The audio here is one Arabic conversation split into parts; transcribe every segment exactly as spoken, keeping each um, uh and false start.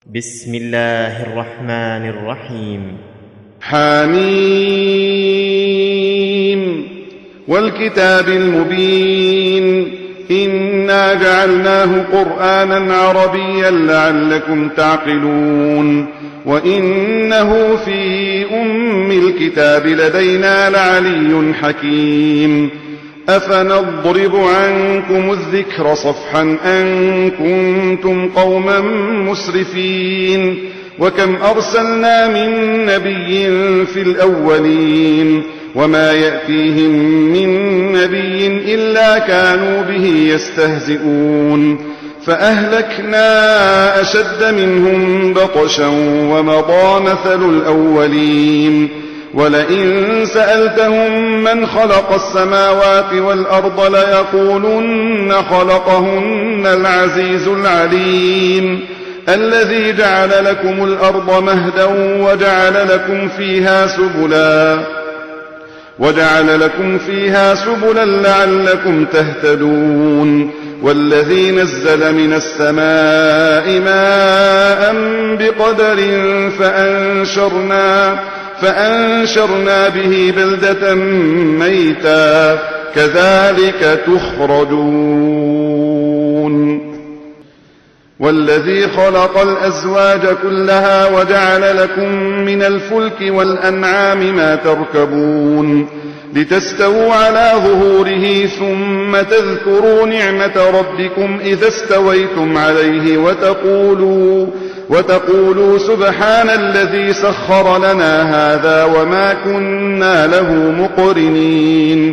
بسم الله الرحمن الرحيم. حميم والكتاب المبين إنا جعلناه قرآنا عربيا لعلكم تعقلون وإنه في أم الكتاب لدينا لعلي حكيم. أفنضرب عنكم الذكر صفحا أن كنتم قوما مسرفين وكم أرسلنا من نبي في الأولين وما يأتيهم من نبي إلا كانوا به يستهزئون فأهلكنا أشد منهم بطشا ومضى مثل الأولين ولئن سألتهم من خلق السماوات والأرض ليقولن خلقهن العزيز العليم الذي جعل لكم الأرض مهدا وجعل لكم فيها سبلا وجعل لكم فيها سبلا لعلكم تهتدون والذي نزل من السماء ماء بقدر فأنشرنا فأنشرنا به بلدة ميتا كذلك تخرجون والذي خلق الأزواج كلها وجعل لكم من الفلك والأنعام ما تركبون لتستووا على ظهوره ثم تذكروا نعمة ربكم إذا استويتم عليه وتقولوا وتقولوا سبحان الذي سخر لنا هذا وما كنا له مقرنين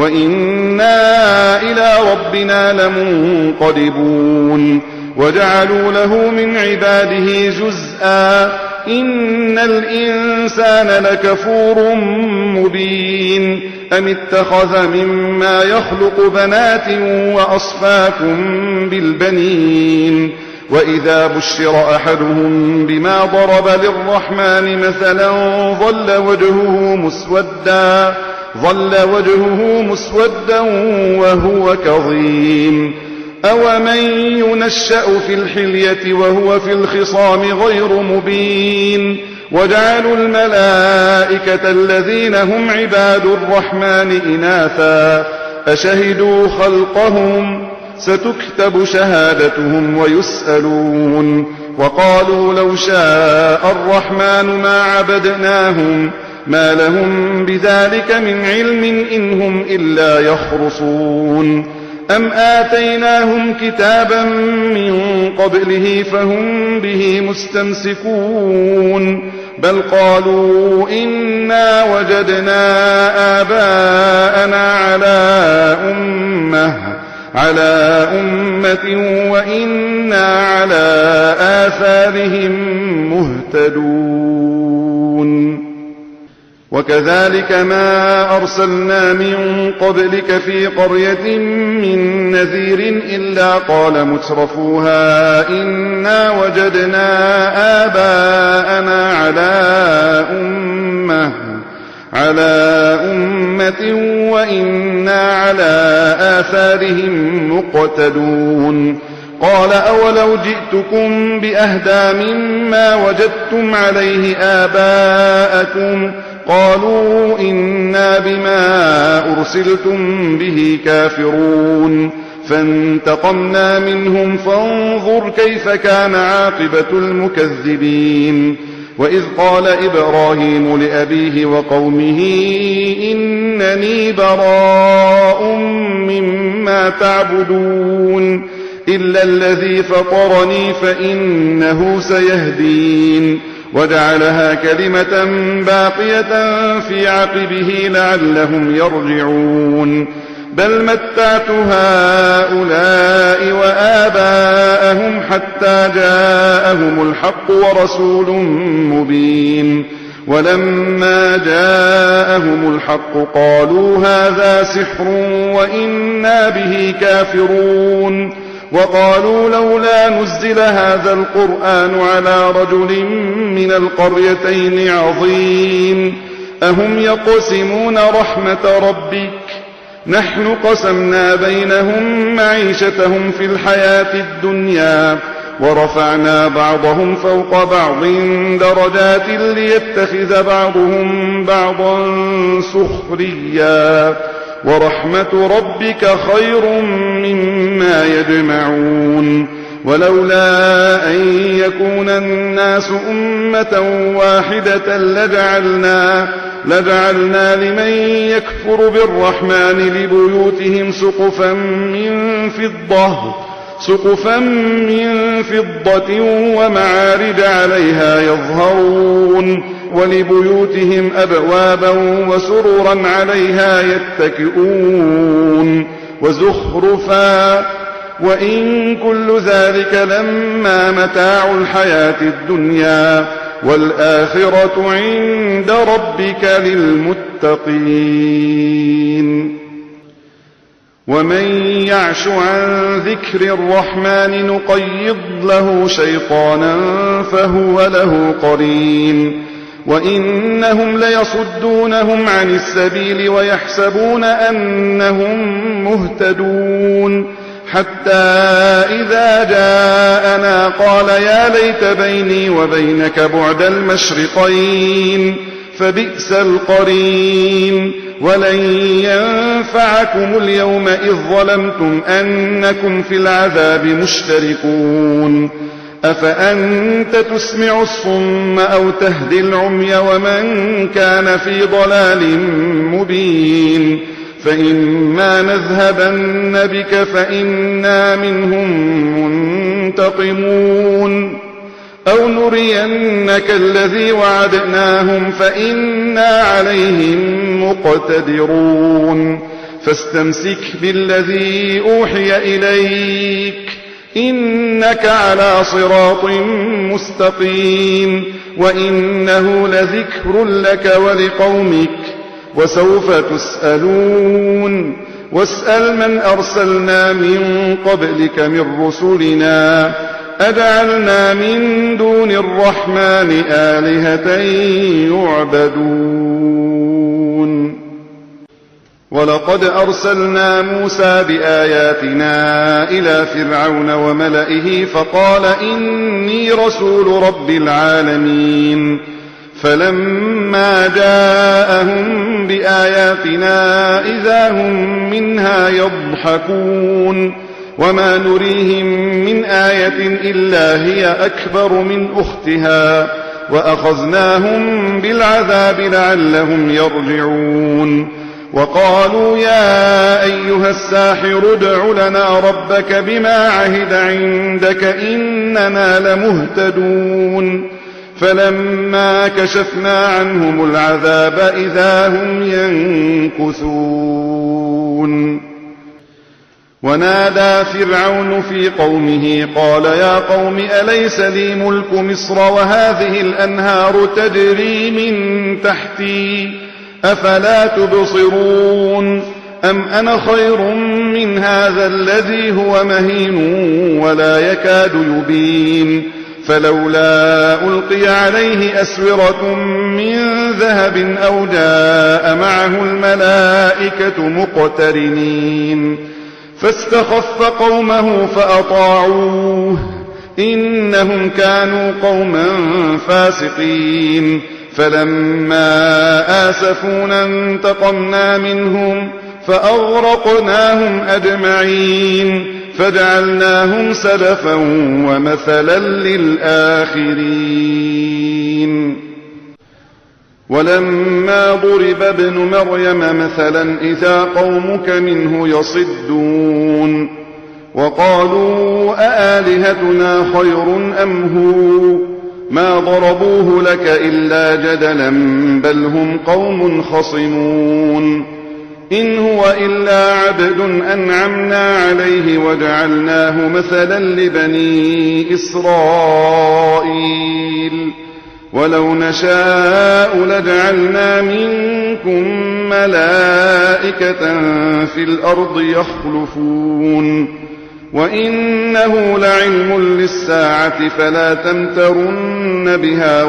وإنا إلى ربنا لمنقلبون وجعلوا له من عباده جزءا إن الإنسان لكفور مبين أم اتخذ مما يخلق بنات وأصفاكم بالبنين وإذا بشر أحدهم بما ضرب للرحمن مثلا ظل وجهه مسودا ظل وجهه مسودا وهو كظيم أومن ينشأ في الحلية وهو في الخصام غير مبين وجعلوا الملائكة الذين هم عباد الرحمن إناثا أشهدوا خلقهم ستكتب شهادتهم ويسألون وقالوا لو شاء الرحمن ما عبدناهم ما لهم بذلك من علم إن هم إلا يخرصون أم آتيناهم كتابا من قبله فهم به مستمسكون بل قالوا إنا وجدنا آباءنا على أمة على أمة وإنا على آثارهم مهتدون وكذلك ما أرسلنا من قبلك في قرية من نذير إلا قال مترفوها إنا وجدنا آباءنا على أمة على أمة وإنا على آثارهم مقتدون قال أولو جئتكم بأهدى مما وجدتم عليه آباءكم قالوا إنا بما أرسلتم به كافرون فانتقمنا منهم فانظر كيف كان عاقبة المكذبين وإذ قال إبراهيم لأبيه وقومه إنني براء مما تعبدون إلا الذي فطرني فإنه سيهدين وجعلها كلمة باقية في عقبه لعلهم يرجعون بل متعت هؤلاء وآباءهم حتى جاءهم الحق ورسول مبين ولما جاءهم الحق قالوا هذا سحر وإنا به كافرون وقالوا لولا نزل هذا القرآن على رجل من القريتين عظيم أهم يقسمون رحمة ربك نحن قسمنا بينهم معيشتهم في الحياة الدنيا ورفعنا بعضهم فوق بعض درجات ليتخذ بعضهم بعضا سخريا ورحمة ربك خير مما يجمعون ولولا أن يكون الناس أمة واحدة لجعلنا, لجعلنا لمن يكفر بالرحمن لبيوتهم سقفا من فضة سقفا من فضة ومعارج عليها يظهرون ولبيوتهم أبوابا وسررا عليها يتكئون وزخرفا وإن كل ذلك لما متاع الحياة الدنيا والآخرة عند ربك للمتقين ومن يعش عن ذكر الرحمن نقيض له شيطانا فهو له قرين وإنهم ليصدونهم عن السبيل ويحسبون أنهم مهتدون حتى إذا جاءنا قال يا ليت بيني وبينك بعد المشرقين فبئس القرين ولن ينفعكم اليوم إذ ظلمتم أنكم في العذاب مشتركون أفأنت تسمع الصم أو تهدي العمي ومن كان في ضلال مبين فإما نذهبن بك فإنا منهم منتقمون أو نرينك الذي وعدناهم فإنا عليهم مقتدرون فاستمسك بالذي أوحي إليك إنك على صراط مستقيم وإنه لذكر لك ولقومك وسوف تسألون واسأل من أرسلنا من قبلك من رسلنا أجعلنا من دون الرحمن آلهة يعبدون ولقد أرسلنا موسى بآياتنا إلى فرعون وملئه فقال إني رسول رب العالمين فلما جاءهم بآياتنا إذا هم منها يضحكون وما نريهم من آية إلا هي أكبر من أختها وأخذناهم بالعذاب لعلهم يرجعون وقالوا يا أيها الساحر ادع لنا ربك بما عهد عندك إننا لمهتدون فلما كشفنا عنهم العذاب إذا هم ينكثون ونادى فرعون في قومه قال يا قوم أليس لي ملك مصر وهذه الأنهار تجري من تحتي أفلا تبصرون أم أنا خير من هذا الذي هو مهين ولا يكاد يبين فلولا ألقي عليه أسورة من ذهب أو جاء معه الملائكة مقترنين فاستخف قومه فأطاعوه إنهم كانوا قوما فاسقين فلما آسفونا انتقمنا منهم فأغرقناهم أجمعين فجعلناهم سلفا ومثلا للآخرين ولما ضرب ابن مريم مثلا إذا قومك منه يصدون وقالوا أآلهتنا خير أم هو ما ضربوه لك إلا جدلا بل هم قوم خصمون إن هو إلا عبد أنعمنا عليه وجعلناه مثلا لبني إسرائيل ولو نشاء لجعلنا منكم ملائكة في الأرض يخلفون وإنه لعلم للساعة فلا تمترن بها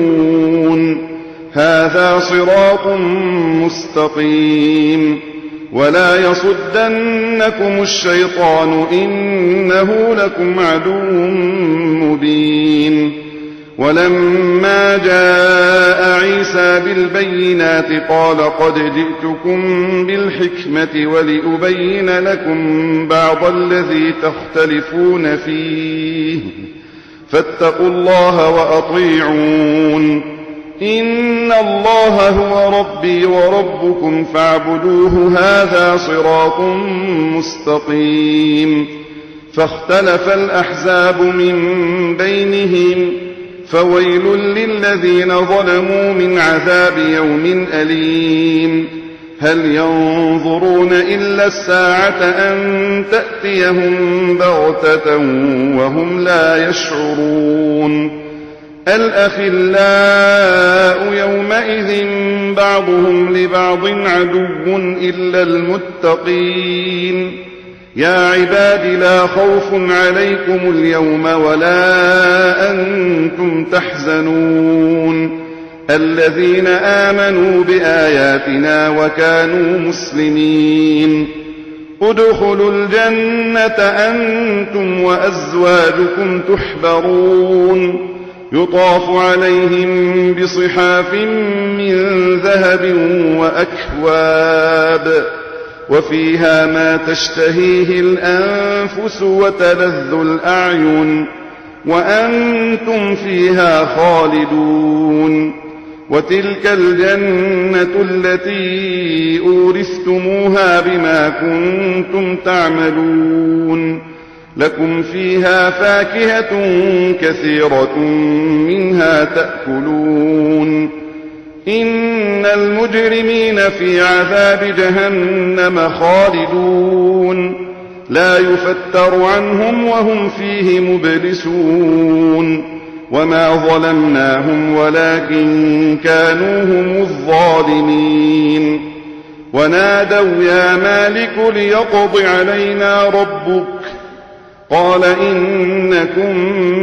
واتبعون هذا صراط مستقيم ولا يصدنكم الشيطان إنه لكم عدو مبين. ولما جاء عيسى بالبينات قال قد جئتكم بالحكمة ولأبين لكم بعض الذي تختلفون فيه فاتقوا الله وأطيعون. إن الله هو ربي وربكم فاعبدوه هذا صراط مستقيم. فاختلف الأحزاب من بينهم فويل للذين ظلموا من عذاب يوم أليم. هل ينظرون إلا الساعة أن تأتيهم بغتة وهم لا يشعرون. الأخلاء يومئذ بعضهم لبعض عدو إلا المتقين. يا عباد لا خوف عليكم اليوم ولا أنتم تحزنون الذين آمنوا بآياتنا وكانوا مسلمين. ادخلوا الجنة أنتم وأزواجكم تحبرون يطاف عليهم بصحاف من ذهب وأكواب وفيها ما تشتهيه الأنفس وتلذ الأعين وأنتم فيها خالدون. وتلك الجنة التي أورثتموها بما كنتم تعملون. لكم فيها فاكهة كثيرة منها تأكلون. إن المجرمين في عذاب جهنم خالدون لا يفتر عنهم وهم فيه مبلسون. وما ظلمناهم ولكن كانوا هم الظالمين. ونادوا يا مالك ليقض علينا ربك قال إنكم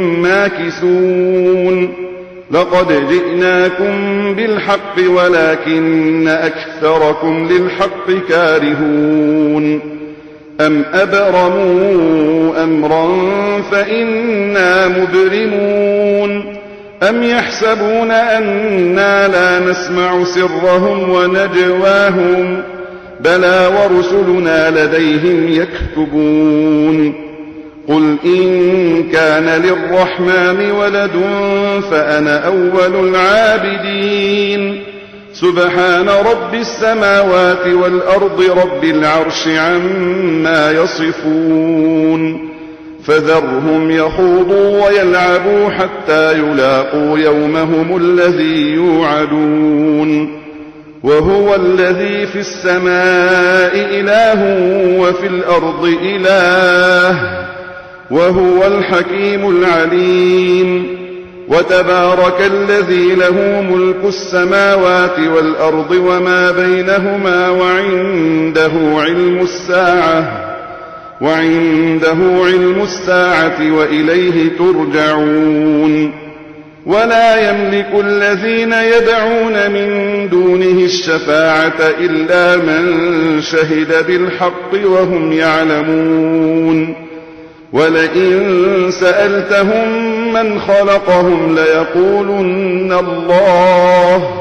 ماكثون. لقد جئناكم بالحق ولكن أكثركم للحق كارهون. أم أبرموا أمرا فإنا مبرمون. أم يحسبون أنا لا نسمع سرهم ونجواهم بلى ورسلنا لديهم يكتبون. قل إن كان للرحمن ولد فأنا أول العابدين. سبحان رب السماوات والأرض رب العرش عما يصفون. فذرهم يخوضوا ويلعبوا حتى يلاقوا يومهم الذي يوعدون. وهو الذي في السماء إله وفي الأرض إله وهو الحكيم العليم. وتبارك الذي له ملك السماوات والأرض وما بينهما وعنده علم الساعة وعنده علم الساعة وإليه ترجعون. ولا يملك الذين يدعون من دونه الشفاعة إلا من شهد بالحق وهم يعلمون. ولئن سألتهم من خلقهم ليقولن الله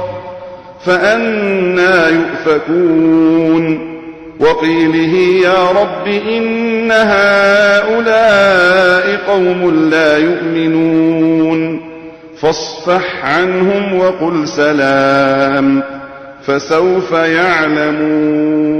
فأنى يؤفكون. وقيله يا رب إن هؤلاء قوم لا يؤمنون فاصفح عنهم وقل سلام فسوف يعلمون.